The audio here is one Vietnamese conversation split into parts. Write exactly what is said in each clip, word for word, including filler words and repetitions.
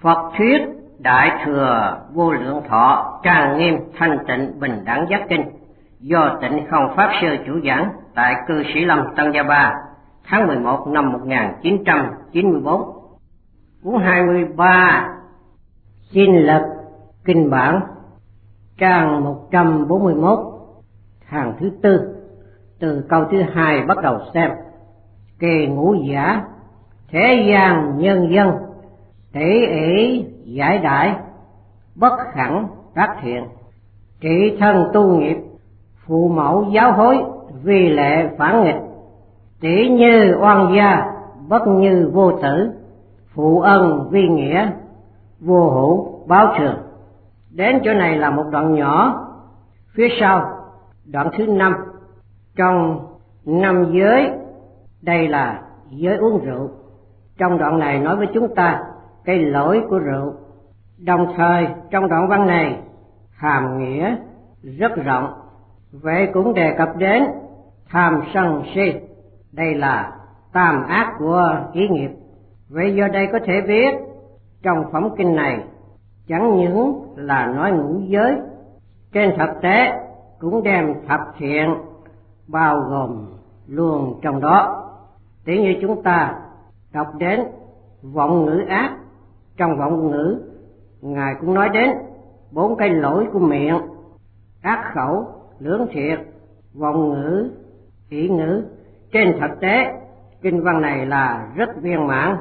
Phật thuyết Đại Thừa Vô Lượng Thọ Trang Nghiêm Thanh Tịnh Bình Đẳng Giác Kinh do Tịnh Không Pháp Sư chủ giảng tại Cư Sĩ Lâm Tân Gia Ba tháng mười một năm một nghìn chín trăm chín mươi bốn. Cuốn hai mươi ba Xin Lực Kinh Bản, trang một trăm bốn mươi mốt, hàng thứ tư, từ câu thứ hai bắt đầu xem. Kỳ ngũ giả, thế gian nhân dân, tỷ ỷ giải đãi, bất khẳng tác thiện, trị thân tu nghiệp, phụ mẫu giáo hối, vi lệ phản nghịch, tỷ như oan gia, bất như vô tử, phụ ân vi nghĩa, vô hữu báo trường. Đến chỗ này là một đoạn nhỏ. Phía sau đoạn thứ năm, trong năm giới, đây là giới uống rượu. Trong đoạn này nói với chúng ta cái lỗi của rượu. Đồng thời trong đoạn văn này hàm nghĩa rất rộng. Vậy cũng đề cập đến tham sân si, đây là tam ác của ý nghiệp. Vậy do đây có thể biết trong phẩm kinh này chẳng những là nói ngũ giới, trên thực tế cũng đem thập thiện bao gồm luôn trong đó. Tỷ như chúng ta đọc đến vọng ngữ ác, trong vọng ngữ Ngài cũng nói đến bốn cái lỗi của miệng: ác khẩu, lưỡng thiệt, vọng ngữ, ỷ ngữ. Trên thực tế kinh văn này là rất viên mãn,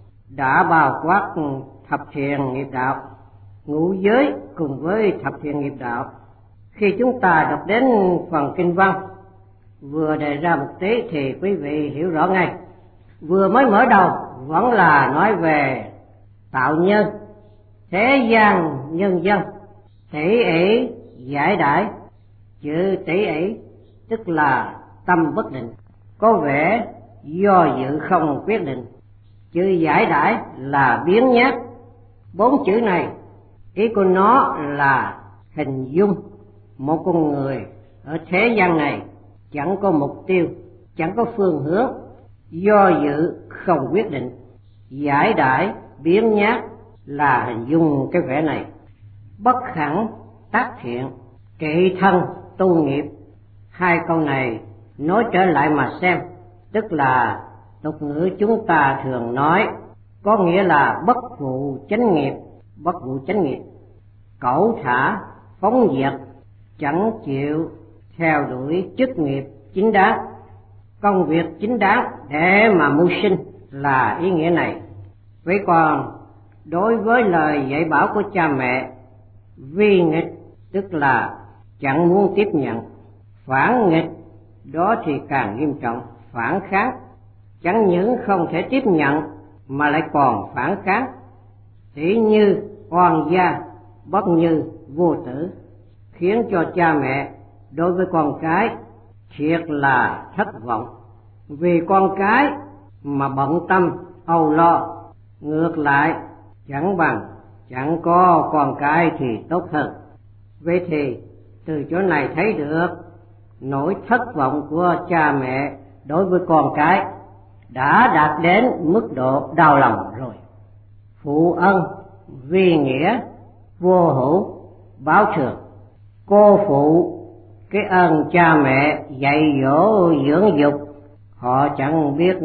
đã bao quát thập thiện nghiệp đạo, ngũ giới cùng với thập thiện nghiệp đạo. Khi chúng ta đọc đến phần kinh văn vừa đề ra một tí thì quý vị hiểu rõ ngay. Vừa mới mở đầu vẫn là nói về tạo nhân, thế gian nhân dân, tỷ ỷ giải đãi. Chữ tỷ ỷ tức là tâm bất định, có vẻ do dự không quyết định. Chữ giải đãi là biến nhát. Bốn chữ này ý của nó là hình dung một con người ở thế gian này chẳng có mục tiêu, chẳng có phương hướng, do dự không quyết định. Giải đãi, biến nhát là hình dung cái vẻ này. Bất khẳng tác thiện, trị thân tu nghiệp. Hai câu này nói trở lại mà xem, tức là tục ngữ chúng ta thường nói, có nghĩa là bất vụ chánh nghiệp. Bất vụ chánh nghiệp, cẩu thả phóng dật, chẳng chịu theo đuổi chức nghiệp chính đáng, công việc chính đáng để mà mưu sinh, là ý nghĩa này. Vậy còn đối với lời dạy bảo của cha mẹ, vi nghịch tức là chẳng muốn tiếp nhận, phản nghịch đó thì càng nghiêm trọng, phản kháng. Chẳng những không thể tiếp nhận mà lại còn phản kháng. Tỷ như oan gia, bất như vô tử, khiến cho cha mẹ đối với con cái thiệt là thất vọng. Vì con cái mà bận tâm âu lo, ngược lại chẳng bằng chẳng có con cái thì tốt hơn. Vậy thì từ chỗ này thấy được nỗi thất vọng của cha mẹ đối với con cái đã đạt đến mức độ đau lòng rồi. Phụ ân vi nghĩa, vô hữu báo trường. Cô phụ cái ơn cha mẹ dạy dỗ dưỡng dục, họ chẳng biết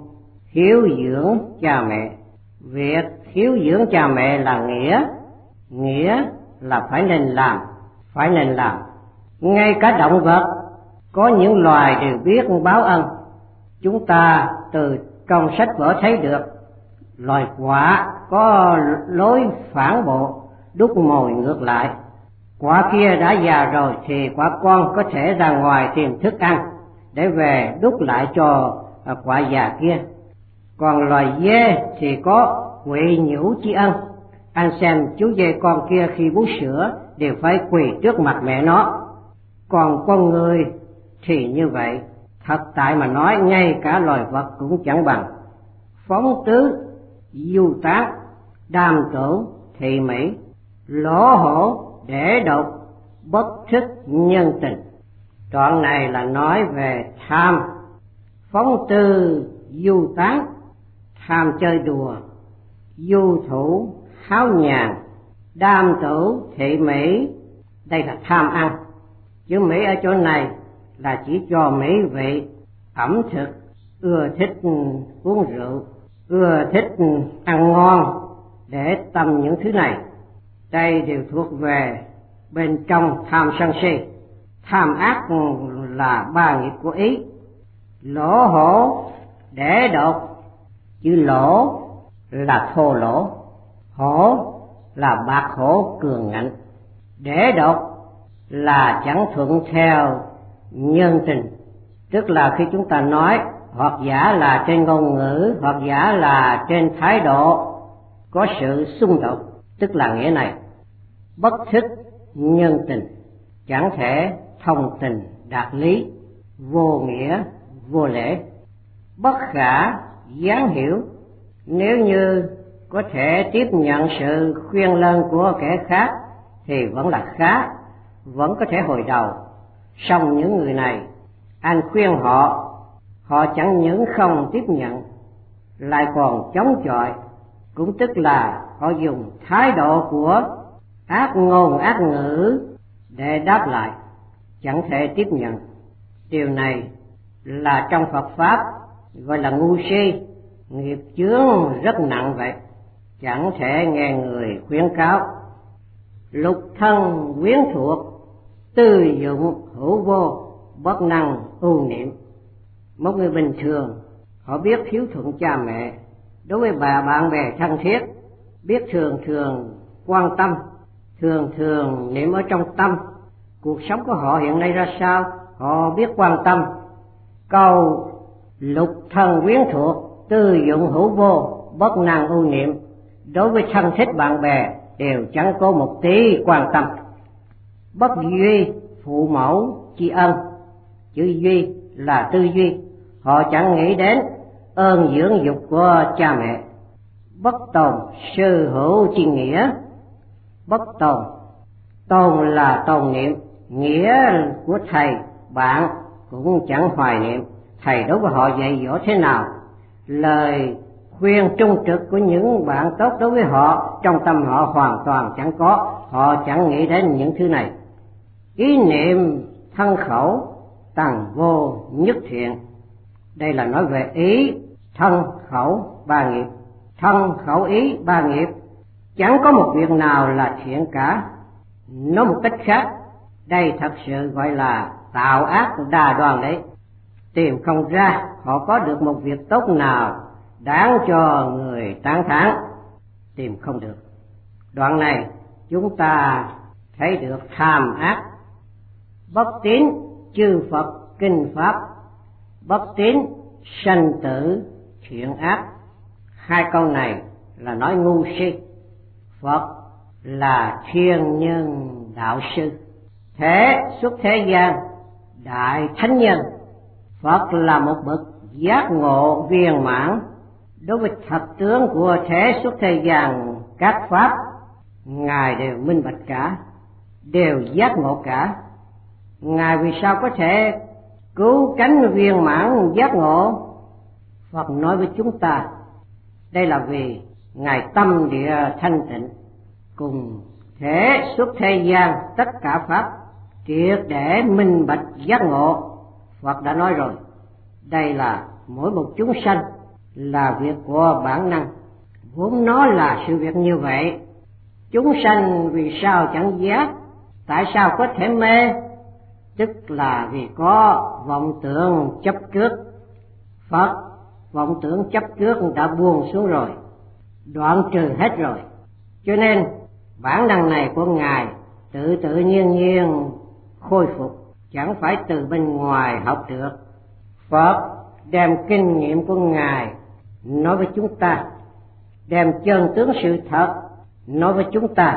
hiếu dưỡng cha mẹ. Việc hiếu dưỡng cha mẹ là nghĩa, nghĩa là phải nên làm, phải nên làm. Ngay cả động vật, có những loài đều biết báo ân. Chúng ta từ trong sách vở thấy được loài quạ có lối phản bộ, đút mồi ngược lại. Quả kia đã già rồi thì quả con có thể ra ngoài tìm thức ăn để về đút lại cho quả già kia. Còn loài dê thì có quỵ nhũ tri ân. Anh xem chú dê con kia khi bú sữa đều phải quỳ trước mặt mẹ nó. Còn con người thì như vậy. Thật tại mà nói, ngay cả loài vật cũng chẳng bằng. Phóng tứ du tán, đam tưởng thị mỹ, lỗ hổ để độc, bất thức nhân tình. Đoạn này là nói về tham. Phóng tư du tán, tham chơi đùa. Du thủ háo nhàn, đam tửu, thị mỹ. Đây là tham ăn. Chữ mỹ ở chỗ này là chỉ cho mỹ vị, ẩm thực, ưa thích uống rượu, ưa thích ăn ngon, để tâm những thứ này. Đây đều thuộc về bên trong tham sân si. Tham ác là ba nghiệp của ý. Lỗ hổ để đột, chữ lỗ là thô lỗ, hổ là bạc hổ cường ngạnh, để đột là chẳng thuận theo nhân tình. Tức là khi chúng ta nói, hoặc giả là trên ngôn ngữ, hoặc giả là trên thái độ có sự xung đột, tức là nghĩa này: bất thức nhân tình, chẳng thể thông tình đạt lý, vô nghĩa vô lễ. Bất khả gián hiểu, nếu như có thể tiếp nhận sự khuyên lơn của kẻ khác thì vẫn là khá, vẫn có thể hồi đầu. Song những người này, anh khuyên họ, họ chẳng những không tiếp nhận, lại còn chống chọi, cũng tức là họ dùng thái độ của ác ngôn ác ngữ để đáp lại, chẳng thể tiếp nhận. Điều này là trong Phật Pháp gọi là ngu si, nghiệp chướng rất nặng vậy, chẳng thể nghe người khuyến cáo. Lục thân quyến thuộc, tư dụng hữu vô, bất năng ưu niệm. Một người bình thường, họ biết hiếu thuận cha mẹ, đối với bà bạn bè thân thiết, biết thường thường quan tâm, thường thường niệm ở trong tâm. Cuộc sống của họ hiện nay ra sao, họ biết quan tâm. Câu lục thân quyến thuộc, tư dụng hữu vô, bất năng ưu niệm, đối với thân thích bạn bè đều chẳng có một tí quan tâm. Bất duy phụ mẫu tri ân, chữ duy là tư duy, họ chẳng nghĩ đến ơn dưỡng dục của cha mẹ. Bất tồn sư hữu chi nghĩa, bất tồn, tồn là tồn niệm, nghĩa của thầy bạn cũng chẳng hoài niệm. Thầy đối với họ dạy dỗ thế nào, lời khuyên trung trực của những bạn tốt đối với họ, trong tâm họ hoàn toàn chẳng có, họ chẳng nghĩ đến những thứ này. Ý niệm thân khẩu tầng vô nhất thiện, đây là nói về ý, thân khẩu ba nghiệp. Thân khẩu ý ba nghiệp, chẳng có một việc nào là thiện cả. Nói một cách khác, đây thật sự gọi là tạo ác đa đoan đấy. Tìm không ra họ có được một việc tốt nào đáng cho người tán thán, tìm không được. Đoạn này chúng ta thấy được tham ác. Bất tín chư Phật kinh pháp, bất tín sanh tử thiện ác. Hai câu này là nói ngu si. Phật là thiên nhân đạo sư, thế xuất thế gian đại thánh nhân. Phật là một bậc giác ngộ viên mãn. Đối với thật tướng của thế xuất thế gian các pháp, Ngài đều minh bạch cả, đều giác ngộ cả. Ngài vì sao có thể cứu cánh viên mãn giác ngộ? Phật nói với chúng ta, đây là vì Ngài tâm địa thanh tịnh, cùng thế xuất thế gian tất cả pháp triệt để minh bạch giác ngộ. Phật đã nói rồi, đây là mỗi một chúng sanh là việc của bản năng, vốn nó là sự việc như vậy. Chúng sanh vì sao chẳng giác, tại sao có thể mê? Tức là vì có vọng tưởng chấp trước. Phật vọng tưởng chấp trước đã buông xuống rồi, đoạn trừ hết rồi, cho nên bản năng này của Ngài tự tự nhiên nhiên khôi phục, chẳng phải từ bên ngoài học được. Phật đem kinh nghiệm của Ngài nói với chúng ta, đem chân tướng sự thật nói với chúng ta,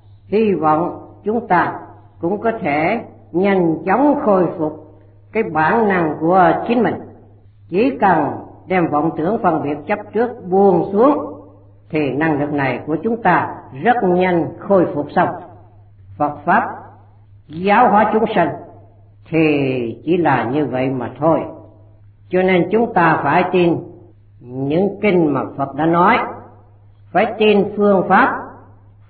hy vọng chúng ta cũng có thể nhanh chóng khôi phục cái bản năng của chính mình. Chỉ cần đem vọng tưởng phân biệt chấp trước buông xuống thì năng lực này của chúng ta rất nhanh khôi phục xong. Phật Pháp giáo hóa chúng sanh thì chỉ là như vậy mà thôi. Cho nên chúng ta phải tin những kinh mà Phật đã nói, phải tin phương pháp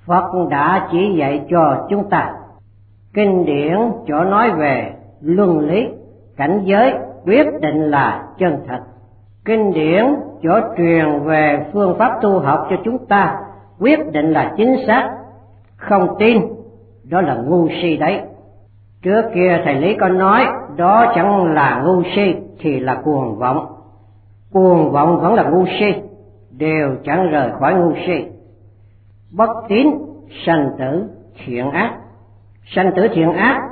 Phật đã chỉ dạy cho chúng ta. Kinh điển chỗ nói về luân lý, cảnh giới quyết định là chân thật. Kinh điển chỗ truyền về phương pháp tu học cho chúng ta quyết định là chính xác. Không tin, đó là ngu si đấy. Trước kia thầy Lý có nói, đó chẳng là ngu si thì là cuồng vọng. Cuồng vọng vẫn là ngu si, đều chẳng rời khỏi ngu si. Bất tín sanh tử thiện ác. Sanh tử thiện ác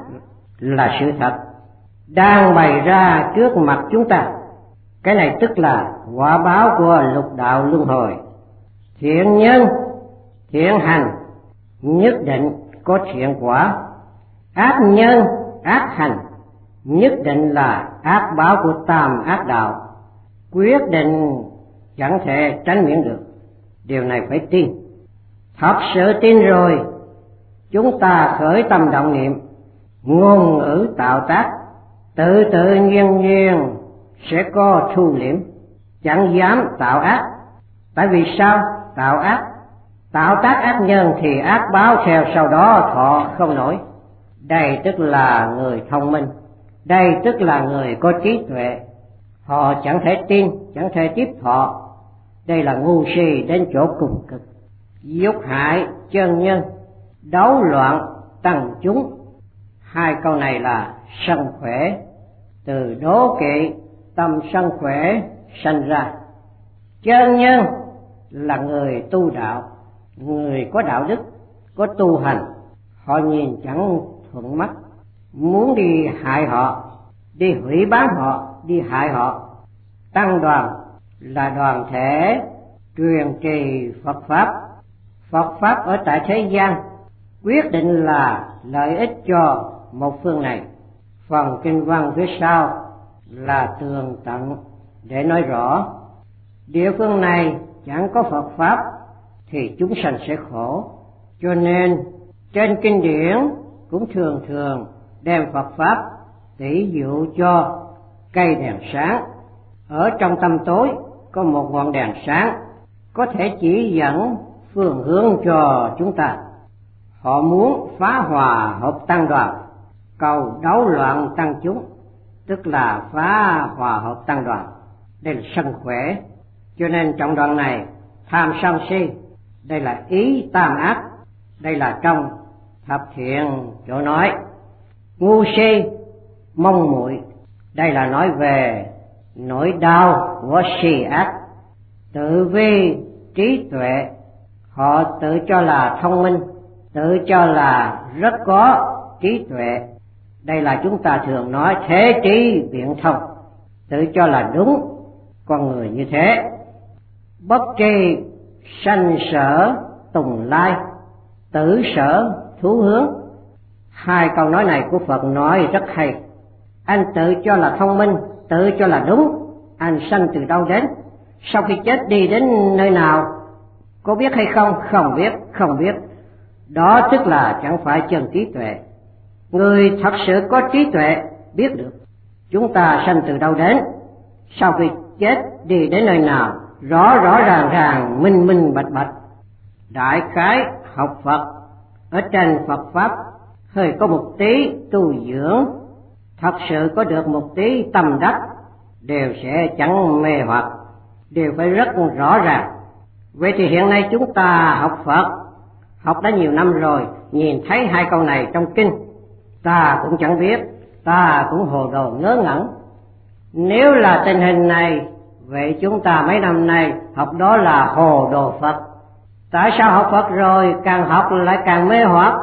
là sự thật đang bày ra trước mặt chúng ta. Cái này tức là quả báo của lục đạo luân hồi. Thiện nhân thiện hành nhất định có thiện quả, ác nhân ác hành nhất định là ác báo của tam ác đạo, quyết định chẳng thể tránh miễn được. Điều này phải tin. Thật sự tin rồi, chúng ta khởi tâm động niệm, ngôn ngữ tạo tác, tự tự nhiên nhiên sẽ có thu liễm, chẳng dám tạo ác. Tại vì sao tạo ác? Tạo tác ác nhân thì ác báo theo sau đó thọ không nổi. Đây tức là người thông minh, đây tức là người có trí tuệ. Họ chẳng thể tin, chẳng thể tiếp thọ. Đây là ngu si đến chỗ cùng cực. Dục hại chân nhân, đấu loạn tăng chúng. Hai câu này là sân khỏe, từ đố kỵ tâm sân khỏe sanh ra. Chân nhân là người tu đạo, người có đạo đức, có tu hành. Họ nhìn chẳng thuận mắt, muốn đi hại họ, đi hủy bán họ, đi hại họ. Tăng đoàn là đoàn thể truyền trì Phật Pháp. Phật Pháp ở tại thế gian quyết định là lợi ích cho một phương này. Phần kinh văn phía sau là tường tận để nói rõ. Địa phương này chẳng có Phật Pháp thì chúng sanh sẽ khổ. Cho nên trên kinh điển cũng thường thường đem Phật Pháp tỷ dụ cho cây đèn sáng. Ở trong tâm tối có một ngọn đèn sáng, có thể chỉ dẫn phương hướng cho chúng ta. Họ muốn phá hòa hợp tăng đoàn, cầu đấu loạn tăng chúng, tức là phá hòa hợp tăng đoàn. Đây là sân khỏe. Cho nên trong đoạn này tham sân si, đây là ý tam ác. Đây là trong thập thiện chỗ nói. Ngu si mong muội, đây là nói về nỗi đau của si ác. Tự vi trí tuệ, họ tự cho là thông minh, tự cho là rất có trí tuệ. Đây là chúng ta thường nói thế trí biện thông, tự cho là đúng. Con người như thế. Bất tri sanh sở tùng lai, tử sở thú hướng. Hai câu nói này của Phật nói rất hay. Anh tự cho là thông minh, tự cho là đúng, anh sanh từ đâu đến? Sau khi chết đi đến nơi nào? Có biết hay không? Không biết, không biết. Đó tức là chẳng phải chân trí tuệ. Người thật sự có trí tuệ biết được chúng ta sanh từ đâu đến, sau khi chết đi đến nơi nào, rõ rõ ràng ràng, minh minh bạch bạch. Đại khái học Phật ở trên Phật Pháp hơi có một tí tu dưỡng, thật sự có được một tí tâm đắc, đều sẽ chẳng mê hoặc, đều phải rất rõ ràng. Vậy thì hiện nay chúng ta học Phật, học đã nhiều năm rồi, nhìn thấy hai câu này trong kinh, ta cũng chẳng biết, ta cũng hồ đồ ngớ ngẩn. Nếu là tình hình này, vậy chúng ta mấy năm nay học đó là hồ đồ Phật. Tại sao học Phật rồi càng học lại càng mê hoặc?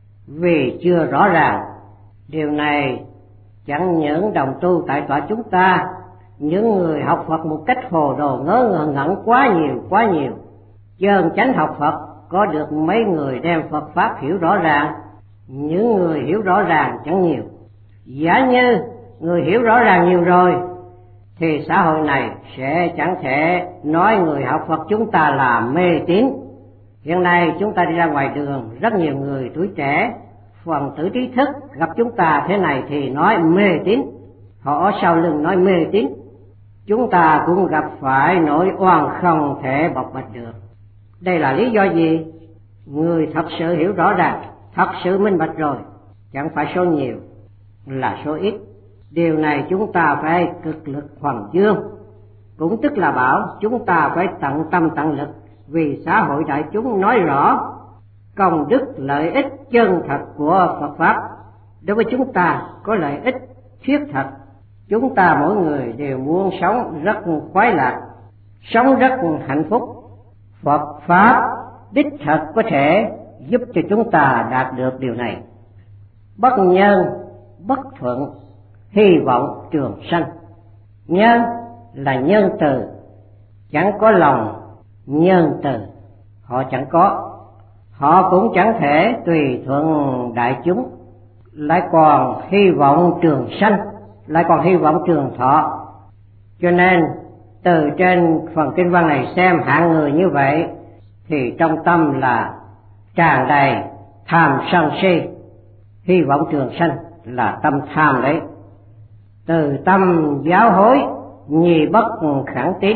Vì chưa rõ ràng. Điều này chẳng những đồng tu tại tọa chúng ta, những người học Phật một cách hồ đồ ngớ ngẩn ngẩn quá nhiều quá nhiều. Chân chánh học Phật có được mấy người đem Phật Pháp hiểu rõ ràng, những người hiểu rõ ràng chẳng nhiều. Giả như người hiểu rõ ràng nhiều rồi thì xã hội này sẽ chẳng thể nói người học Phật chúng ta là mê tín. Hiện nay chúng ta đi ra ngoài đường, rất nhiều người tuổi trẻ, phần tử trí thức gặp chúng ta thế này thì nói mê tín. Họ ở sau lưng nói mê tín. Chúng ta cũng gặp phải nỗi oan không thể bộc bạch được. Đây là lý do gì? Người thật sự hiểu rõ ràng, thật sự minh bạch rồi, chẳng phải số nhiều là số ít. Điều này chúng ta phải cực lực hoằng dương, cũng tức là bảo chúng ta phải tận tâm tận lực vì xã hội đại chúng nói rõ công đức lợi ích chân thật của Phật Pháp. Đối với chúng ta có lợi ích thiết thật, chúng ta mỗi người đều muốn sống rất khoái lạc, sống rất hạnh phúc. Phật Pháp đích thật có thể giúp cho chúng ta đạt được điều này. Bất nhân, bất thuận, hy vọng trường sanh. Nhân là nhân từ, chẳng có lòng nhân từ, họ chẳng có. Họ cũng chẳng thể tùy thuận đại chúng, lại còn hy vọng trường sanh, lại còn hy vọng trường thọ. Cho nên từ trên phần kinh văn này xem hạng người như vậy thì trong tâm là tràn đầy tham sân si. Hy vọng trường sanh là tâm tham đấy. Từ tâm giáo hối nhi bất khẳng tín.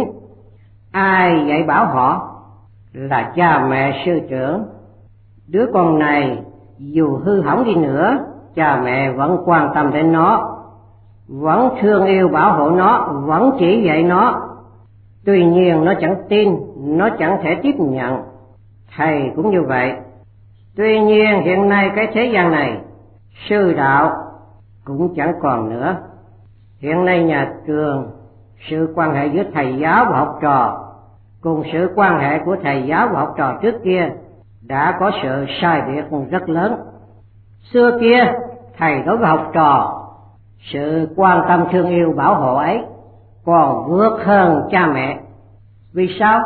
Ai dạy bảo họ? Là cha mẹ sư trưởng. Đứa con này dù hư hỏng đi nữa, cha mẹ vẫn quan tâm đến nó, vẫn thương yêu bảo hộ nó, vẫn chỉ dạy nó. Tuy nhiên nó chẳng tin, nó chẳng thể tiếp nhận. Thầy cũng như vậy. Tuy nhiên hiện nay cái thế gian này, sư đạo cũng chẳng còn nữa. Hiện nay nhà trường, sự quan hệ giữa thầy giáo và học trò cùng sự quan hệ của thầy giáo và học trò trước kia đã có sự sai biệt rất lớn. Xưa kia thầy đối với học trò, sự quan tâm thương yêu bảo hộ ấy còn vượt hơn cha mẹ. Vì sao?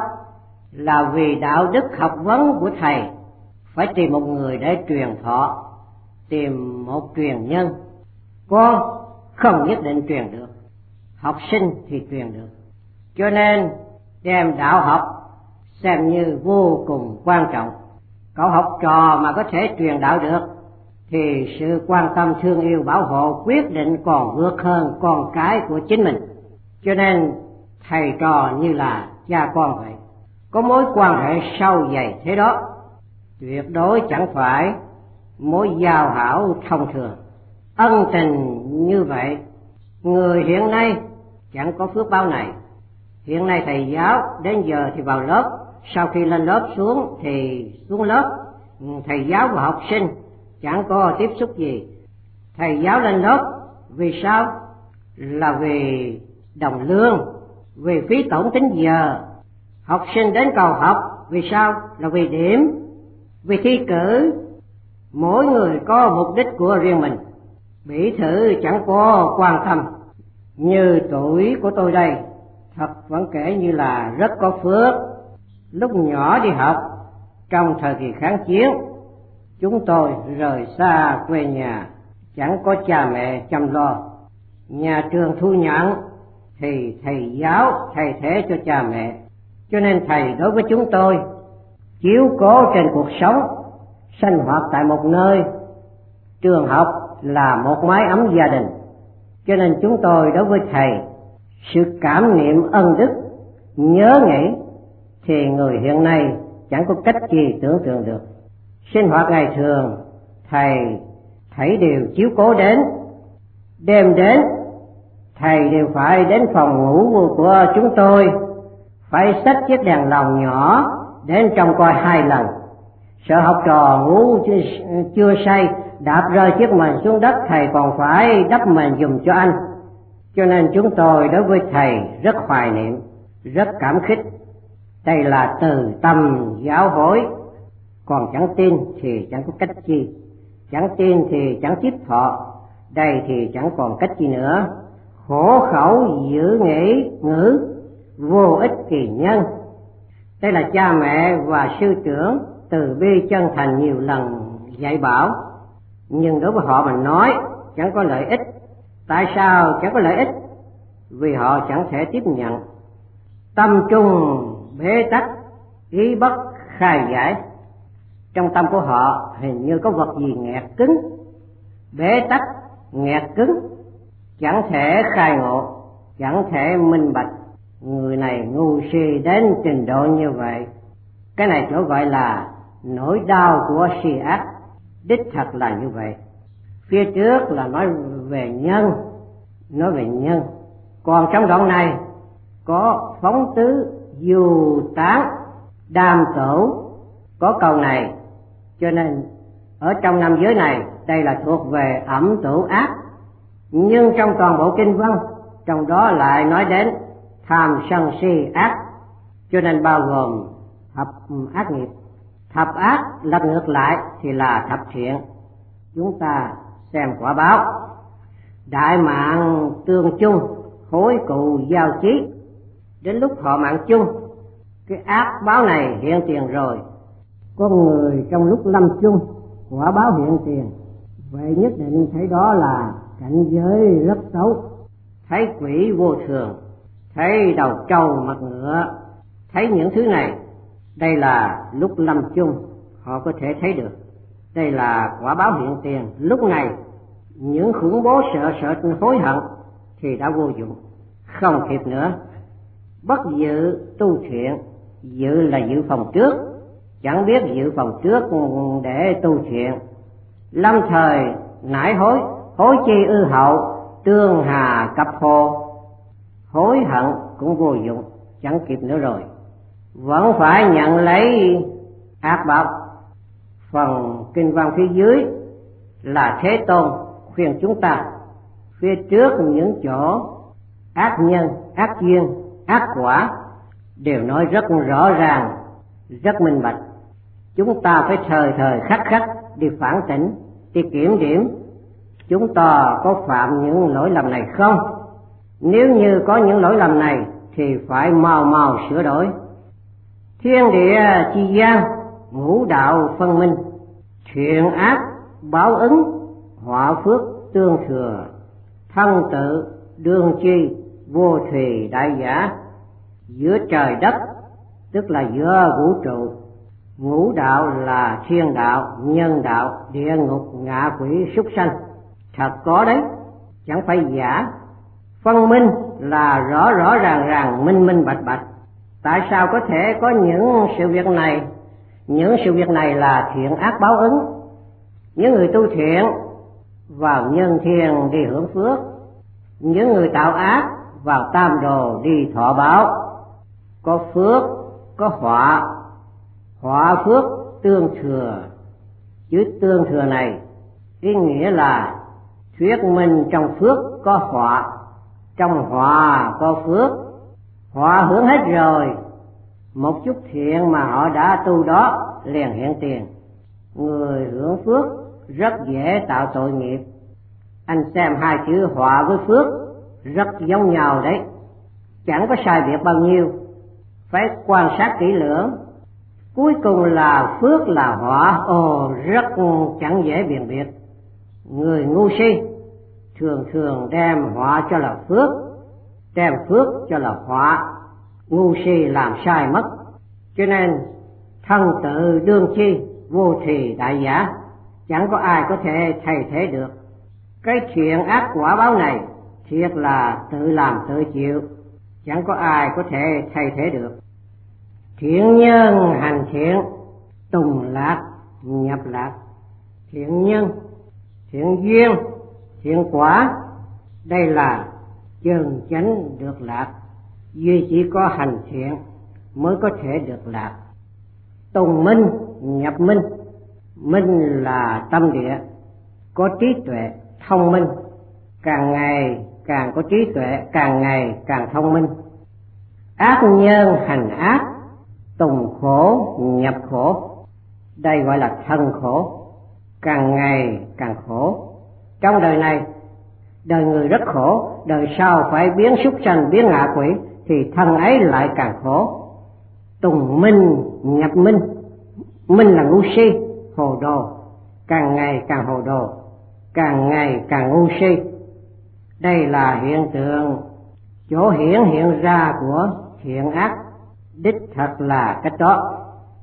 Là vì đạo đức học vấn của thầy phải tìm một người để truyền thọ, tìm một truyền nhân. Con không nhất định truyền được, học sinh thì truyền được. Cho nên đem đạo học xem như vô cùng quan trọng. Cậu học trò mà có thể truyền đạo được thì sự quan tâm thương yêu bảo hộ quyết định còn vượt hơn con cái của chính mình. Cho nên thầy trò như là cha con vậy, có mối quan hệ sâu dày thế đó, tuyệt đối chẳng phải mối giao hảo thông thường. Ân tình như vậy, người hiện nay chẳng có phước báo này. Hiện nay thầy giáo đến giờ thì vào lớp, sau khi lên lớp xuống thì xuống lớp. Thầy giáo và học sinh chẳng có tiếp xúc gì. Thầy giáo lên lớp vì sao? Là vì đồng lương, vì phí tổn tính giờ. Học sinh đến cầu học vì sao? Là vì điểm, vì thi cử. Mỗi người có mục đích của riêng mình. Bỉ thử chẳng có quan tâm. Như tuổi của tôi đây, thật vẫn kể như là rất có phước. Lúc nhỏ đi học, trong thời kỳ kháng chiến, chúng tôi rời xa quê nhà, chẳng có cha mẹ chăm lo. Nhà trường thu nhận thì thầy giáo thay thế cho cha mẹ. Cho nên thầy đối với chúng tôi chiếu cố trên cuộc sống, sinh hoạt tại một nơi, trường học là một mái ấm gia đình. Cho nên chúng tôi đối với thầy, sự cảm niệm ân đức, nhớ nghĩ thì người hiện nay chẳng có cách gì tưởng tượng được. Sinh hoạt ngày thường thầy thầy đều chiếu cố đến. Đêm đến thầy đều phải đến phòng ngủ của chúng tôi, phải xách chiếc đèn lồng nhỏ đến trông coi hai lần, sợ học trò ngủ chưa, chưa say đạp rơi chiếc mền xuống đất, thầy còn phải đắp mền giùm cho anh. Cho nên chúng tôi đối với thầy rất hoài niệm, rất cảm khích. Đây là từ tâm giáo hối. Còn chẳng tin thì chẳng có cách chi, chẳng tin thì chẳng tiếp thọ. Đây thì chẳng còn cách chi nữa. Khổ khẩu giữ nghĩ ngữ, vô ích kỳ nhân. Đây là cha mẹ và sư trưởng từ bi chân thành nhiều lần dạy bảo, nhưng đối với họ mà nói chẳng có lợi ích. Tại sao chẳng có lợi ích? Vì họ chẳng thể tiếp nhận. Tâm trung bế tắc, ý bất khai giải. Trong tâm của họ hình như có vật gì nghẹt cứng, bế tắc, nghẹt cứng, chẳng thể khai ngộ, chẳng thể minh bạch. Người này ngu si đến trình độ như vậy. Cái này chỗ gọi là nỗi đau của si ác. Đích thật là như vậy. Phía trước là nói về nhân, nói về nhân. Còn trong đoạn này có phóng tứ, dù tán, đàm tổ, có câu này. Cho nên ở trong năm giới này, đây là thuộc về ẩm tửu ác. Nhưng trong toàn bộ kinh văn, trong đó lại nói đến tham sân si ác, cho nên bao gồm thập ác nghiệp. Thập ác lật ngược lại thì là thập thiện. Chúng ta xem quả báo. Đại mạng tương chung, hối cụ giao chí. Đến lúc họ mạng chung, cái ác báo này hiện tiền rồi. Có người trong lúc lâm chung, quả báo hiện tiền. Vậy nhất định thấy đó là cảnh giới rất xấu. Thấy quỷ vô thường, thấy đầu trâu mặt ngựa, thấy những thứ này, đây là lúc lâm chung họ có thể thấy được. Đây là quả báo hiện tiền. Lúc này những khủng bố sợ sợ hối hận thì đã vô dụng, không kịp nữa. Bất dự tu thiện, dự là dự phòng trước, chẳng biết dự phòng trước để tu thiện. Lâm thời nãi hối, hối chi ư hậu, tương hà cập hồ. Hối hận cũng vô dụng, chẳng kịp nữa rồi, vẫn phải nhận lấy ác báo. Phần kinh văn phía dưới là Thế Tôn khuyên chúng ta. Phía trước những chỗ ác nhân, ác duyên, ác quả đều nói rất rõ ràng, rất minh bạch. Chúng ta phải thời thời khắc khắc đi phản tỉnh, đi kiểm điểm chúng ta có phạm những lỗi lầm này không. Nếu như có những lỗi lầm này thì phải mau mau sửa đổi. Thiên địa chi gian, ngũ đạo phân minh, thiện ác báo ứng, họa phước tương thừa, thân tự đương chi, vô thùy đại giả. Giữa trời đất tức là giữa vũ trụ. Ngũ đạo là thiên đạo, nhân đạo, địa ngục, ngạ quỷ, súc sanh. Thật có đấy, chẳng phải giả. Phân minh là rõ rõ ràng ràng, minh minh bạch bạch. Tại sao có thể có những sự việc này? Những sự việc này là thiện ác báo ứng. Những người tu thiện vào nhân thiên đi hưởng phước, những người tạo ác vào tam đồ đi thọ báo. Có phước, có họa, họa phước tương thừa. Chữ tương thừa này ý nghĩa là thuyết minh trong phước có họa, trong họa có phước. Họa hưởng hết rồi, một chút thiện mà họ đã tu đó liền hiện tiền. Người hưởng phước rất dễ tạo tội nghiệp. Anh xem hai chữ họa với phước rất giống nhau đấy, chẳng có sai biệt bao nhiêu. Phải quan sát kỹ lưỡng. Cuối cùng là phước là họa, ồ rất chẳng dễ biện biệt. Người ngu si thường thường đem họa cho là phước, đem phước cho là họa. Ngu si làm sai mất. Cho nên thân tự đương chi, vô thùy đại giả. Chẳng có ai có thể thay thế được. Cái thiện ác quả báo này thiệt là tự làm tự chịu, chẳng có ai có thể thay thế được. Thiện nhân hành thiện, tùng lạc nhập lạc. Thiện nhân, thiện duyên, thiện quả, đây là chân chánh được lạc. Duy chỉ có hành thiện mới có thể được lạc. Tùng minh nhập minh. Minh là tâm địa, có trí tuệ, thông minh. Càng ngày càng có trí tuệ, càng ngày càng thông minh. Ác nhân hành ác, tùng khổ nhập khổ. Đây gọi là thân khổ, càng ngày càng khổ. Trong đời này, đời người rất khổ, đời sau phải biến súc sanh, biến ngạ quỷ, thì thân ấy lại càng khổ. Tùng minh nhập minh. Minh là ngu si, hồ đồ, càng ngày càng hồ đồ, càng ngày càng ngu si. Đây là hiện tượng, chỗ hiển hiện ra của thiện ác. Đích thật là cách đó.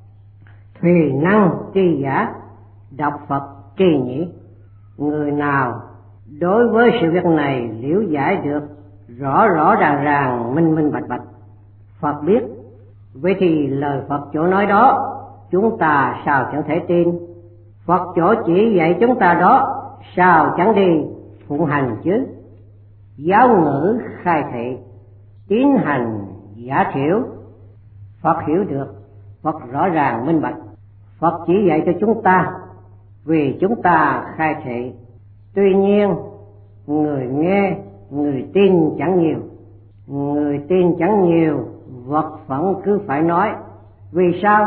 Thùy năng tri giả, đọc Phật tri nhĩ. Người nào đối với sự việc này liễu giải được rõ rõ ràng ràng, minh minh bạch bạch, Phật biết. Vậy thì lời Phật chỗ nói đó chúng ta sao chẳng thể tin? Phật chỗ chỉ dạy chúng ta đó, sao chẳng đi phụng hành chứ? Giáo ngữ khai thị, tín hành giả thiểu. Phật hiểu được, Phật rõ ràng minh bạch. Phật chỉ dạy cho chúng ta vì chúng ta khai thị. Tuy nhiên người nghe, người tin chẳng nhiều. Người tin chẳng nhiều, vật phận cứ phải nói. Vì sao?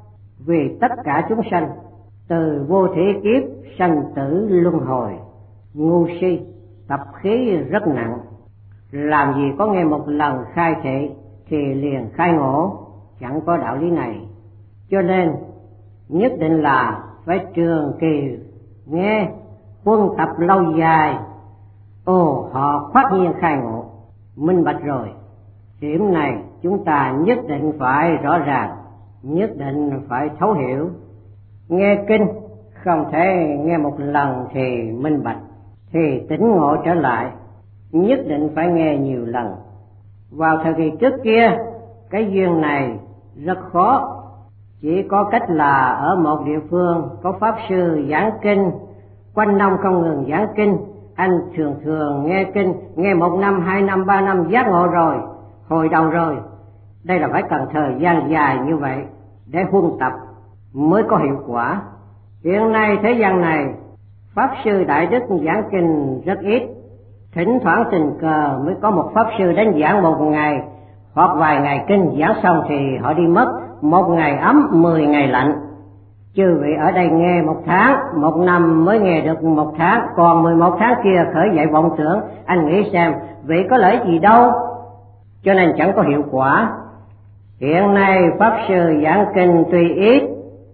Vì tất cả chúng sanh từ vô thỉ kiếp sanh tử luân hồi. Ngu si tập khí rất nặng, làm gì có nghe một lần khai thị thì liền khai ngộ, chẳng có đạo lý này. Cho nên nhất định là phải trường kỳ nghe, quân tập lâu dài. Ồ, họ khoát nhiên khai ngộ, minh bạch rồi. Điểm này chúng ta nhất định phải rõ ràng, nhất định phải thấu hiểu. Nghe kinh không thể nghe một lần thì minh bạch, thì tỉnh ngộ trở lại, nhất định phải nghe nhiều lần. Vào thời kỳ trước kia, cái duyên này rất khó. Chỉ có cách là ở một địa phương có pháp sư giảng kinh, quanh năm không ngừng giảng kinh. Anh thường thường nghe kinh, nghe một năm, hai năm, ba năm giác ngộ rồi, hồi đầu rồi. Đây là phải cần thời gian dài như vậy để huân tập mới có hiệu quả. Hiện nay thế gian này, pháp sư đại đức giảng kinh rất ít. Thỉnh thoảng tình cờ mới có một pháp sư đến giảng một ngày hoặc vài ngày kinh, giảng xong thì họ đi mất. Một ngày ấm, mười ngày lạnh. Chư vị ở đây nghe một tháng, một năm mới nghe được một tháng, còn mười một tháng kia khởi dậy vọng tưởng. Anh nghĩ xem, vị có lợi gì đâu, cho nên chẳng có hiệu quả. Hiện nay pháp sư giảng kinh tuy ít,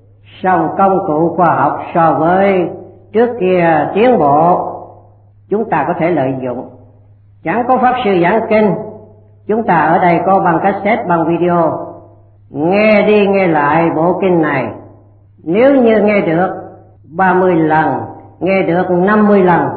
song công cụ khoa học so với trước kia tiến bộ, chúng ta có thể lợi dụng. Chẳng có pháp sư giảng kinh, chúng ta ở đây có băng cassette, băng video, nghe đi nghe lại bộ kinh này. Nếu như nghe được ba mươi lần, nghe được năm mươi lần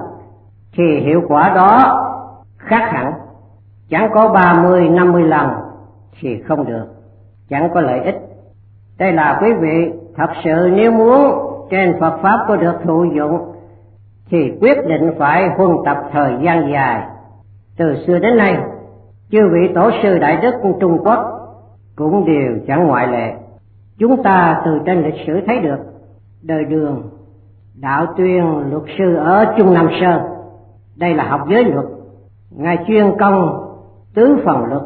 thì hiệu quả đó khác hẳn. Chẳng có ba mươi, năm mươi lần thì không được, chẳng có lợi ích. Đây là quý vị thật sự nếu muốn trên Phật Pháp có được thụ dụng thì quyết định phải huân tập thời gian dài. Từ xưa đến nay, chư vị tổ sư đại đức Trung Quốc cũng đều chẳng ngoại lệ. Chúng ta từ trên lịch sử thấy được đời Đường, đạo tuyên luật sư ở Trung Nam Sơn, đây là học giới luật, ngài chuyên công tứ phần luật.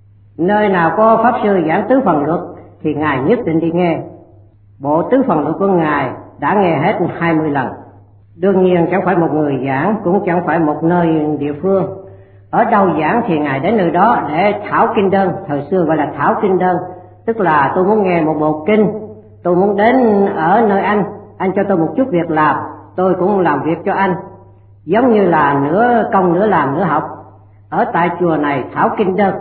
Nơi nào có pháp sư giảng tứ phần luật thì ngài nhất định đi nghe. Bộ tứ phần luật của ngài đã nghe hết hai mươi lần. Đương nhiên chẳng phải một người giảng, cũng chẳng phải một nơi địa phương. Ở đâu giảng thì ngài đến nơi đó để thảo kinh đơn, thời xưa gọi là thảo kinh đơn. Tức là tôi muốn nghe một bộ kinh, tôi muốn đến ở nơi anh, anh cho tôi một chút việc làm, tôi cũng làm việc cho anh. Giống như là nửa công nửa làm nửa học. Ở tại chùa này thảo kinh đơn,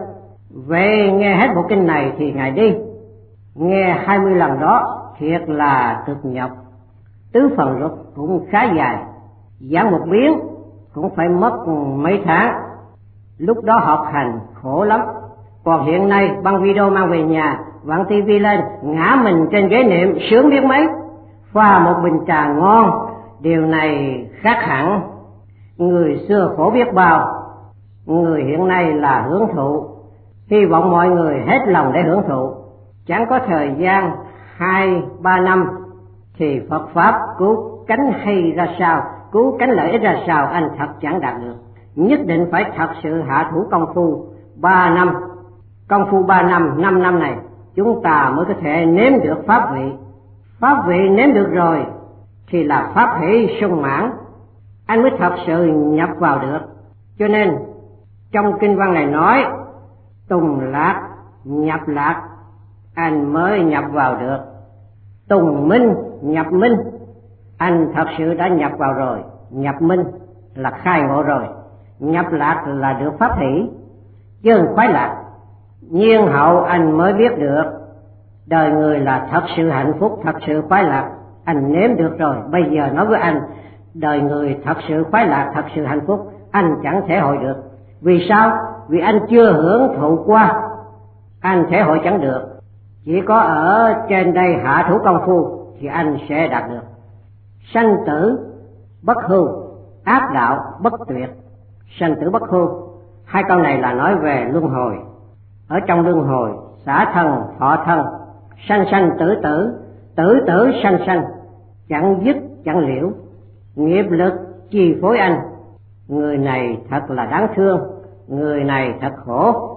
về nghe hết bộ kinh này thì ngài đi. Nghe hai mươi lần đó thiệt là cực nhọc. Tứ phần luật cũng khá dài, giảng một biến cũng phải mất mấy tháng. Lúc đó học hành khổ lắm. Còn hiện nay băng video mang về nhà, vặn tivi lên, ngã mình trên ghế niệm, sướng biết mấy. Pha một bình trà ngon, điều này khác hẳn. Người xưa khổ biết bao, người hiện nay là hưởng thụ. Hy vọng mọi người hết lòng để hưởng thụ. Chẳng có thời gian hai ba năm thì Phật Pháp cứu cánh hay ra sao, cứu cánh lợi ích ra sao, anh thật chẳng đạt được. Nhất định phải thật sự hạ thủ công phu ba năm. Công phu ba năm, năm năm này chúng ta mới có thể nếm được pháp vị. Pháp vị nếm được rồi thì là pháp hỷ sung mãn, anh mới thật sự nhập vào được. Cho nên trong kinh văn này nói tùng lạc nhập lạc, anh mới nhập vào được. Tùng minh nhập minh, anh thật sự đã nhập vào rồi. Nhập minh là khai ngộ rồi, nhập lạc là được pháp hỷ, chứ không khoái lạc. Nhiên hậu anh mới biết được đời người là thật sự hạnh phúc, thật sự khoái lạc. Anh nếm được rồi, bây giờ nói với anh đời người thật sự khoái lạc, thật sự hạnh phúc, anh chẳng thể hội được. Vì sao? Vì anh chưa hưởng thụ qua, anh thể hội chẳng được. Chỉ có ở trên đây hạ thủ công phu thì anh sẽ đạt được. Sanh tử bất hưu, ác đạo bất tuyệt. Sanh tử bất hưu, hai câu này là nói về luân hồi. Ở trong luân hồi, xả thân thọ thân, sanh sanh tử tử, tử tử sanh sanh, chẳng dứt chẳng liễu. Nghiệp lực chi phối anh, người này thật là đáng thương, người này thật khổ.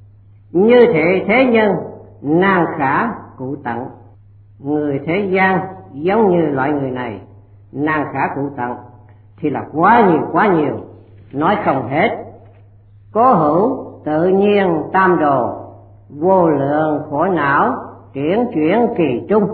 Như thế thế nhân nan khả cụ tận, người thế gian giống như loại người này, nan khả cụ tận thì là quá nhiều quá nhiều, nói không hết. Cố hữu tự nhiên tam đồ, vô lượng khổ não triển chuyển kỳ trung.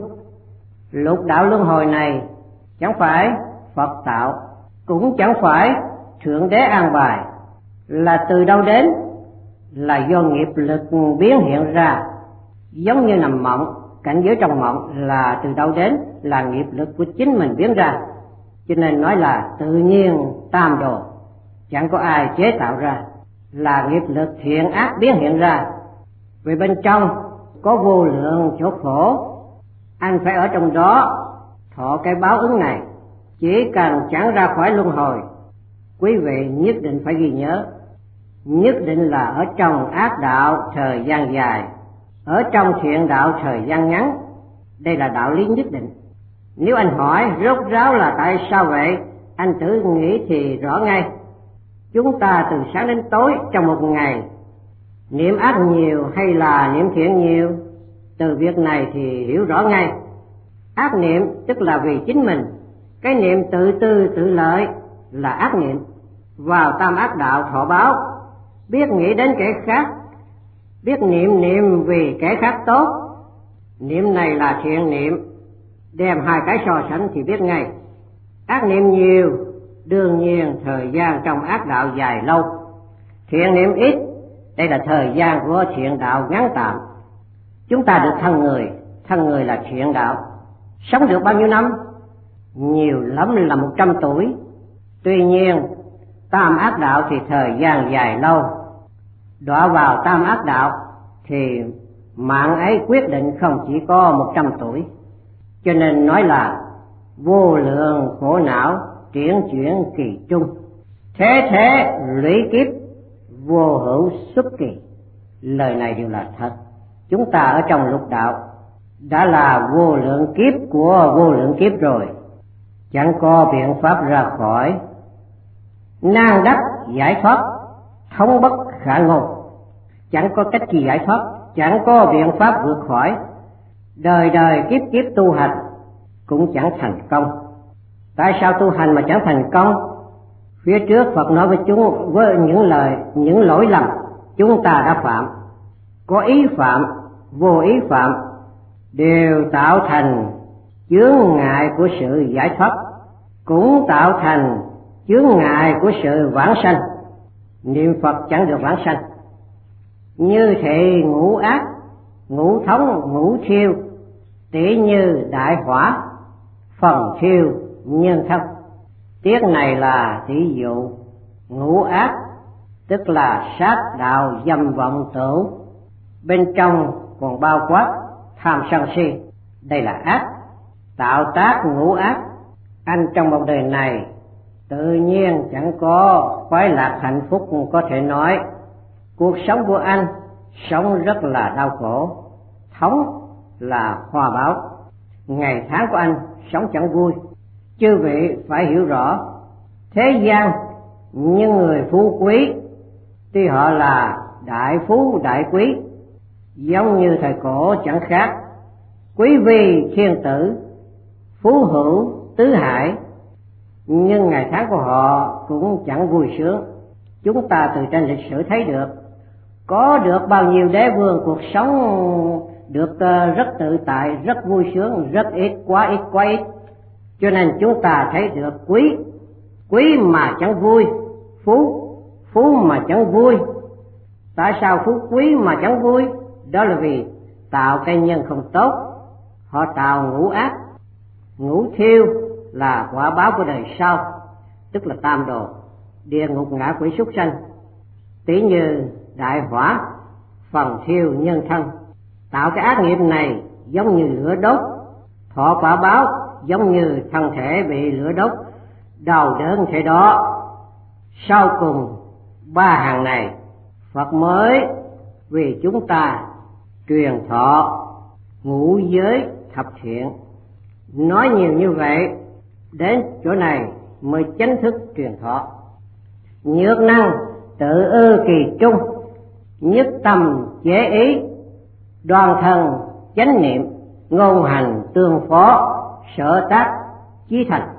Lục đạo luân hồi này chẳng phải Phật tạo, cũng chẳng phải Thượng Đế an bài, là từ đâu đến? Là do nghiệp lực biến hiện ra. Giống như nằm mộng, cảnh giới trong mộng là từ đâu đến? Là nghiệp lực của chính mình biến ra. Cho nên nói là tự nhiên tam đồ, chẳng có ai chế tạo ra, là nghiệp lực thiện ác biến hiện ra. Vì bên trong có vô lượng chỗ khổ, anh phải ở trong đó thọ cái báo ứng này. Chỉ cần chẳng ra khỏi luân hồi, quý vị nhất định phải ghi nhớ, nhất định là ở trong ác đạo thời gian dài, ở trong thiện đạo thời gian ngắn. Đây là đạo lý nhất định. Nếu anh hỏi rốt ráo là tại sao vậy, anh tự nghĩ thì rõ ngay. Chúng ta từ sáng đến tối trong một ngày, niệm ác nhiều hay là niệm thiện nhiều? Từ việc này thì hiểu rõ ngay. Ác niệm tức là vì chính mình, cái niệm tự tư tự lợi là ác niệm. Vào tam ác đạo thọ báo, biết nghĩ đến kẻ khác, biết niệm niệm vì kẻ khác tốt, niệm này là thiện niệm. Đem hai cái so sánh thì biết ngay. Ác niệm nhiều, đương nhiên thời gian trong ác đạo dài lâu. Thiện niệm ít, đây là thời gian của thiện đạo ngắn tạm. Chúng ta được thân người, thân người là thiện đạo, sống được bao nhiêu năm? Nhiều lắm là một trăm tuổi. Tuy nhiên tam ác đạo thì thời gian dài lâu. Đọa vào tam ác đạo thì mạng ấy quyết định không chỉ có một trăm tuổi. Cho nên nói là vô lượng khổ não triển chuyển kỳ trung. Thế thế lũy kiếp vô hữu xuất kỳ. Lời này đều là thật. Chúng ta ở trong lục đạo đã là vô lượng kiếp của vô lượng kiếp rồi, chẳng có biện pháp ra khỏi. Nan đắc giải thoát, thống bất khả ngôn. Chẳng có cách gì giải thoát, chẳng có biện pháp vượt khỏi. Đời đời kiếp kiếp tu hành cũng chẳng thành công. Tại sao tu hành mà chẳng thành công? Phía trước Phật nói với chúng với những lời, những lỗi lầm chúng ta đã phạm. Có ý phạm, vô ý phạm đều tạo thành chướng ngại của sự giải thoát, cũng tạo thành chướng ngại của sự vãng sanh. Niệm Phật chẳng được vãng sanh. Như thị ngũ ác, ngũ thống, ngũ thiêu, tỷ như đại hỏa, phần thiêu nhân thân. Tiết này là tỷ dụ. Ngũ ác tức là sát đạo dâm vọng tưởng, bên trong còn bao quát tham sân si, đây là ác. Tạo tác ngũ ác, anh trong một đời này tự nhiên chẳng có khoái lạc hạnh phúc có thể nói. Cuộc sống của anh sống rất là đau khổ. Thống là hoa báo, ngày tháng của anh sống chẳng vui. Chư vị phải hiểu rõ, thế gian những người phú quý, tuy họ là đại phú đại quý, giống như thời cổ chẳng khác. Quý vi thiên tử, phú hữu tứ hải, nhưng ngày tháng của họ cũng chẳng vui sướng. Chúng ta từ trên lịch sử thấy được, có được bao nhiêu đế vương cuộc sống được rất tự tại, rất vui sướng, rất ít, quá ít, quá ít. Cho nên chúng ta thấy được quý, quý mà chẳng vui, phú, phú mà chẳng vui. Tại sao phú quý mà chẳng vui? Đó là vì tạo cái nhân không tốt, họ tạo ngũ ác. Ngũ thiêu là quả báo của đời sau, tức là tam đồ, địa ngục ngạ quỷ súc sanh. Tỷ như đại hỏa, phần thiêu nhân thân. Tạo cái ác nghiệp này giống như lửa đốt, thọ quả báo giống như thân thể bị lửa đốt, đau đớn thế đó. Sau cùng ba hàng này Phật mới vì chúng ta truyền thọ ngũ giới thập thiện. Nói nhiều như vậy, đến chỗ này mới chính thức truyền thọ. Nhược năng tự ư kỳ trung, nhất tâm chế ý, đoan thân chánh niệm, ngôn hành tương phó, sở tác chí thành.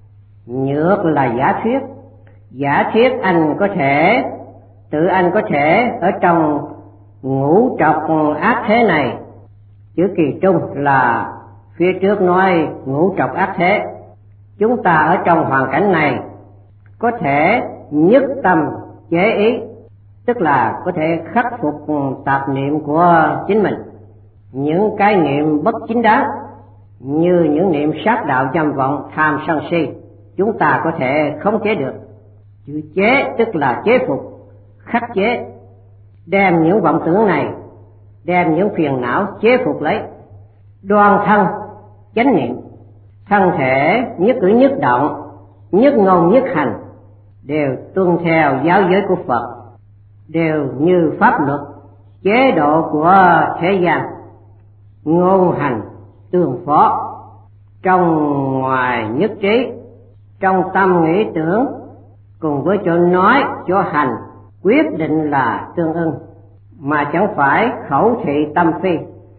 Nhược là giả thuyết, giả thuyết anh có thể, tự anh có thể ở trong ngũ trọc ác thế này. Chữ kỳ trung là phía trước nói ngũ trọc ác thế. Chúng ta ở trong hoàn cảnh này có thể nhất tâm chế ý, tức là có thể khắc phục tạp niệm của chính mình. Những cái niệm bất chính đáng như những niệm sát đạo, dâm vọng, tham sân si, chúng ta có thể khống chế được. Chữ chế tức là chế phục, khắc chế, đem những vọng tưởng này, đem những phiền não chế phục lấy. Đoan thân chánh niệm, thân thể nhất cử nhất động, nhất ngôn nhất hành đều tuân theo giáo giới của Phật, đều như pháp luật chế độ của thế gian. Ngôn hành tương phó, trong ngoài nhất trí, trong tâm nghĩ tưởng cùng với chỗ nói chỗ hành quyết định là tương ưng, mà chẳng phải khẩu thị tâm phi.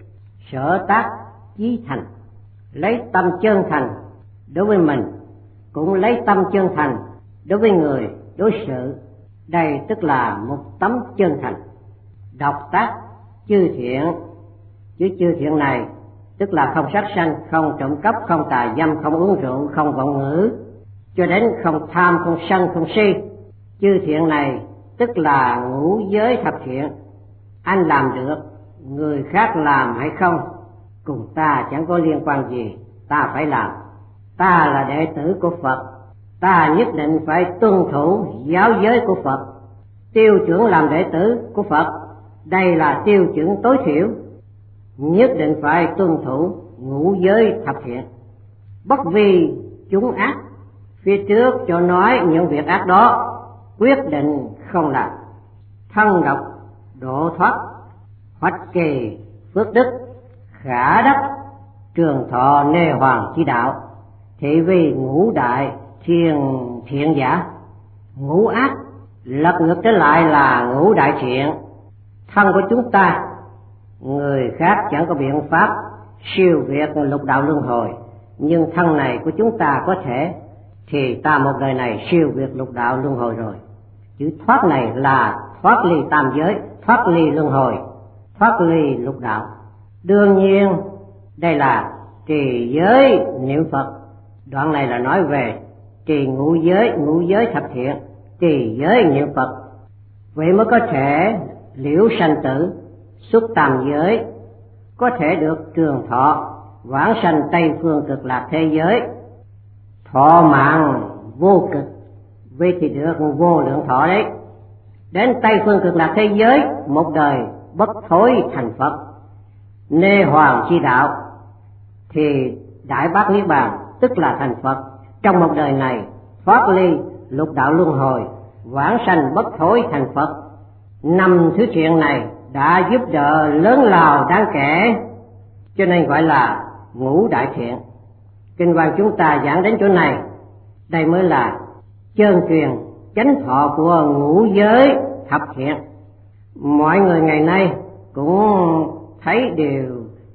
Sở tác chí thành, lấy tâm chân thành đối với mình, cũng lấy tâm chân thành đối với người đối xử. Đây tức là một tấm chân thành. Độc tác chư thiện, chữ chư thiện này tức là không sát sanh, không trộm cắp, không tà dâm, không uống rượu, không vọng ngữ, cho đến không tham, không sân, không si. Chư thiện này tức là ngũ giới thập thiện. Anh làm được, người khác làm hay không, cùng ta chẳng có liên quan gì, ta phải làm. Ta là đệ tử của Phật, ta nhất định phải tuân thủ giáo giới của Phật. Tiêu chuẩn làm đệ tử của Phật, đây là tiêu chuẩn tối thiểu, nhất định phải tuân thủ ngũ giới thập thiện. Bất vì chúng ác, phía trước cho nói những việc ác đó, quyết định không làm. Thân độc độ thoát, hoạch kỳ phước đức, khả đắc trường thọ nê hoàng chi đạo, thị vì ngũ đại thiên thiện giả. Ngũ ác lật ngược trở lại là ngũ đại thiện. Thân của chúng ta, người khác chẳng có biện pháp siêu việt lục đạo luân hồi, nhưng thân này của chúng ta có thể, thì ta một đời này siêu việt lục đạo luân hồi rồi. Chữ thoát này là thoát ly tam giới, thoát ly luân hồi, thoát ly lục đạo. Đương nhiên đây là trì giới niệm Phật. Đoạn này là nói về trì ngũ giới, ngũ giới thập thiện, trì giới niệm Phật. Vậy mới có thể liễu sanh tử, xuất tam giới, có thể được trường thọ, vãng sanh Tây phương cực lạc thế giới, thọ mạng vô cực, vì thì được vô lượng thọ đấy. Đến Tây phương cực lạc thế giới, một đời bất thối thành Phật, nê hoàng chi đạo, thì đại bát niết bàn tức là thành Phật. Trong một đời này thoát ly lục đạo luân hồi, vãng sanh bất thối thành Phật. Năm thứ chuyện này đã giúp đỡ lớn lao đáng kể, cho nên gọi là ngũ đại thiện. Kinh văn chúng ta giảng đến chỗ này, đây mới là chân truyền chánh thọ của ngũ giới thập thiện. Mọi người ngày nay cũng thấy đều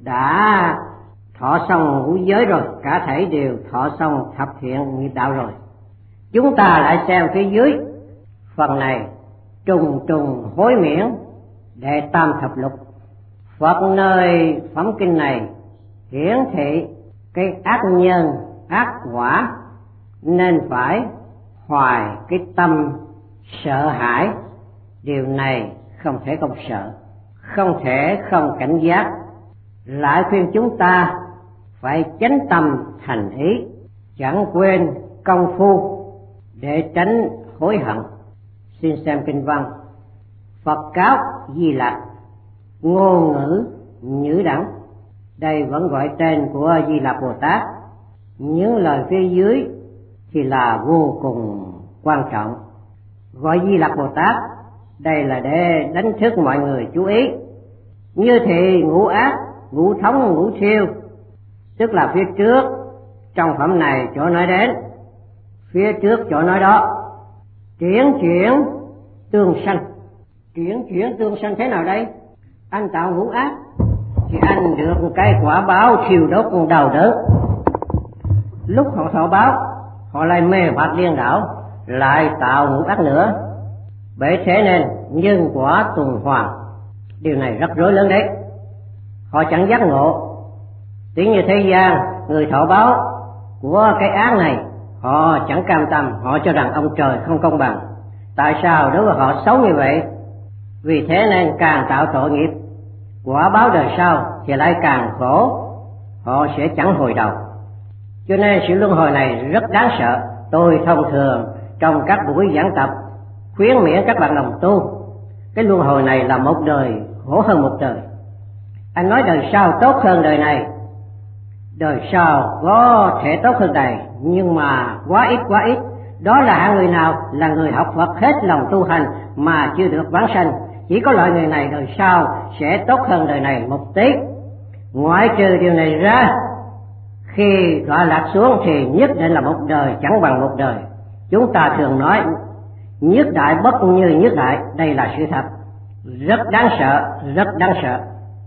đã thọ xong ngũ giới rồi, cả thảy đều thọ xong thập thiện nghiệp đạo rồi. Chúng ta lại xem phía dưới phần này, trùng trùng hối miễn đệ tam thập lục. Phật nơi phẩm kinh này hiển thị cái ác nhân ác quả, nên phải hoài cái tâm sợ hãi. Điều này không thể không sợ, không thể không cảnh giác. Lại khuyên chúng ta phải chánh tâm thành ý, chẳng quên công phu để tránh hối hận. Xin xem kinh văn. Phật cáo Di Lặc, ngôn ngữ nhữ đẳng. Đây vẫn gọi tên của Di Lặc Bồ Tát. Những lời phía dưới thì là vô cùng quan trọng. Gọi Di Lặc Bồ Tát đây là để đánh thức mọi người chú ý. Như thì ngũ ác, ngũ thống, ngũ siêu, tức là phía trước trong phẩm này chỗ nói đến, phía trước chỗ nói đó. Chuyển chuyển tương sanh. Chuyển chuyển tương sanh thế nào đây? Anh tạo ngũ ác thì anh được cái quả báo thiêu đốt đầu đớn. Lúc họ thọ báo, họ lại mê hoặc điên đảo, lại tạo ngũ ác nữa. Bởi thế nên nhân quả tuần hoàn. Điều này rất rối lớn đấy. Họ chẳng giác ngộ. Tiếng như thế gian, người thọ báo của cái ác này, họ chẳng cam tâm, họ cho rằng ông trời không công bằng. Tại sao đối với họ xấu như vậy? Vì thế nên càng tạo tội nghiệp, quả báo đời sau thì lại càng khổ, họ sẽ chẳng hồi đầu. Cho nên sự luân hồi này rất đáng sợ. Tôi thông thường trong các buổi giảng tập khuyến miễn các bạn đồng tu, cái luân hồi này là một đời khổ hơn một đời. Anh nói đời sau tốt hơn đời này, đời sau có thể tốt hơn đời, nhưng mà quá ít quá ít. Đó là hạng người nào? Là người học Phật hết lòng tu hành mà chưa được vãng sanh. Chỉ có loại người này đời sau sẽ tốt hơn đời này một tí. Ngoại trừ điều này ra, khi đọa lạc xuống thì nhất định là một đời chẳng bằng một đời. Chúng ta thường nói nhất đại bất như nhất đại, đây là sự thật, rất đáng sợ, rất đáng sợ.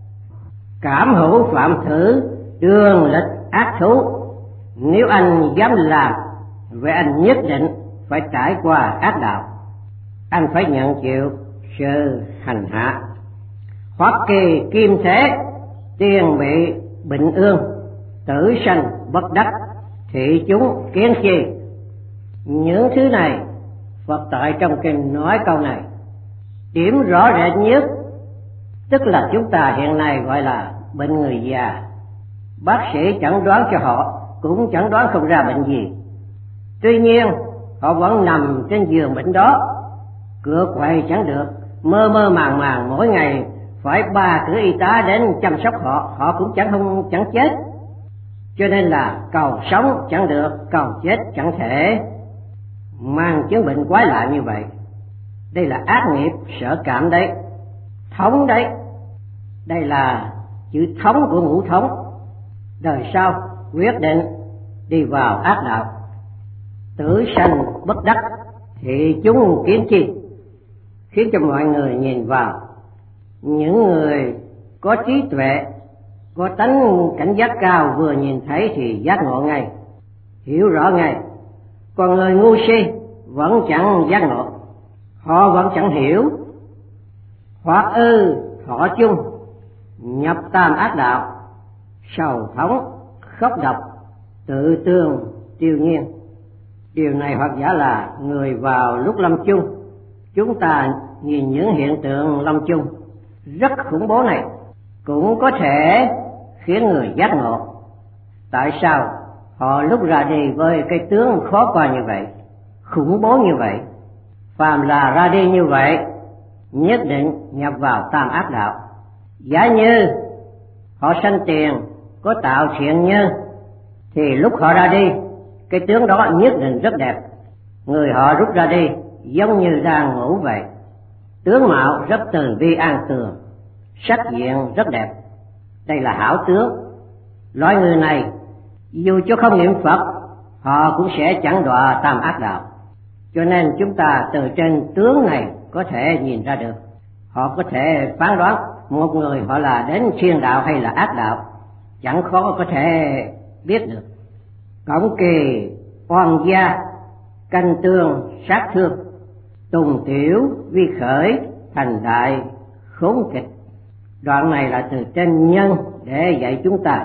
Cảm hữu phạm thử, đường lịch ác thú. Nếu anh dám làm, vậy anh nhất định phải trải qua ác đạo. Anh phải nhận chịu sự hành hạ. Hoặc kỳ kim thế, tiền bị bệnh ương, tử sanh bất đắc, thị chúng kiến chi. Những thứ này Phật tại trong kinh nói câu này. Điểm rõ rệt nhất tức là chúng ta hiện nay gọi là bệnh người già. Bác sĩ chẳng đoán cho họ, cũng chẳng đoán không ra bệnh gì. Tuy nhiên họ vẫn nằm trên giường bệnh đó, cựa quậy chẳng được, mơ mơ màng màng mỗi ngày phải ba cửa y tá đến chăm sóc họ, họ cũng chẳng không chẳng chết. Cho nên là cầu sống chẳng được, cầu chết chẳng thể, mang chứng bệnh quái lạ như vậy. Đây là ác nghiệp sở cảm đấy, thống đấy. Đây là chữ thống của ngũ thống. Đời sau quyết định đi vào ác đạo. Tử sanh bất đắc, thị chúng kiến chi, khiến cho mọi người nhìn vào. Những người có trí tuệ, có tánh cảnh giác cao, vừa nhìn thấy thì giác ngộ ngay, hiểu rõ ngay. Còn người ngu si vẫn chẳng giác ngộ, họ vẫn chẳng hiểu. Hoặc ư thọ chung, nhập tam ác đạo, sầu thống, khóc độc, tự tương, tiêu nhiên. Điều này hoặc giả là người vào lúc lâm chung. Chúng ta nhìn những hiện tượng lâm chung rất khủng bố này cũng có thể khiến người giác ngộ. Tại sao họ lúc ra đi với cái tướng khó coi như vậy, khủng bố như vậy? Phàm là ra đi như vậy nhất định nhập vào tam ác đạo. Giả như họ sanh tiền, có tạo thiện nhân, thì lúc họ ra đi cái tướng đó nhất định rất đẹp. Người họ rút ra đi giống như đang ngủ vậy, tướng mạo rất từ bi an tường, sắc diện rất đẹp. Đây là hảo tướng. Loại người này dù cho không niệm Phật, họ cũng sẽ chẳng đọa tam ác đạo. Cho nên chúng ta từ trên tướng này có thể nhìn ra được, họ có thể phán đoán một người họ là đến thiên đạo hay là ác đạo, chẳng khó có thể biết được. Cổng kỳ oan gia, canh tương sát thương, tùng tiểu vi khởi, thành đại khốn kịch. Đoạn này là từ trên nhân để dạy chúng ta.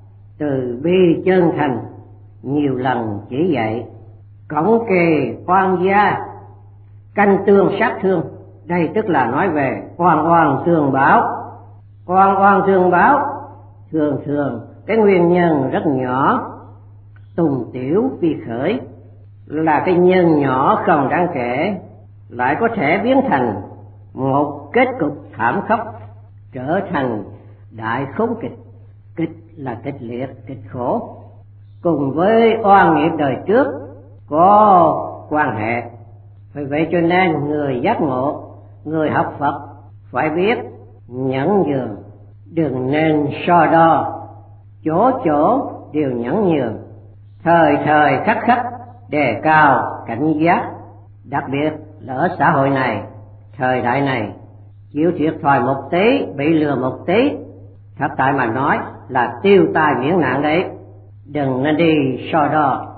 Từ bi chân thành nhiều lần chỉ dạy. Cổng kỳ oan gia, canh tương sát thương, đây tức là nói về oan oan tương báo. Oan oan tương báo thường thường cái nguyên nhân rất nhỏ. Tùng tiểu vi khởi là cái nhân nhỏ không đáng kể, lại có thể biến thành một kết cục thảm khốc, trở thành đại khốn kịch. Kịch là kịch liệt, kịch khổ, cùng với oan nghiệp đời trước có quan hệ. Vì vậy cho nên người giác ngộ, người học Phật phải biết nhẫn nhường, đừng nên so đo, chỗ chỗ đều nhẫn nhường, thời thời khắc khắc đề cao cảnh giác. Đặc biệt là ở xã hội này, thời đại này, chịu thiệt thòi một tí, bị lừa một tí, thật tại mà nói là tiêu tai miễn nạn đấy. Đừng nên đi so đo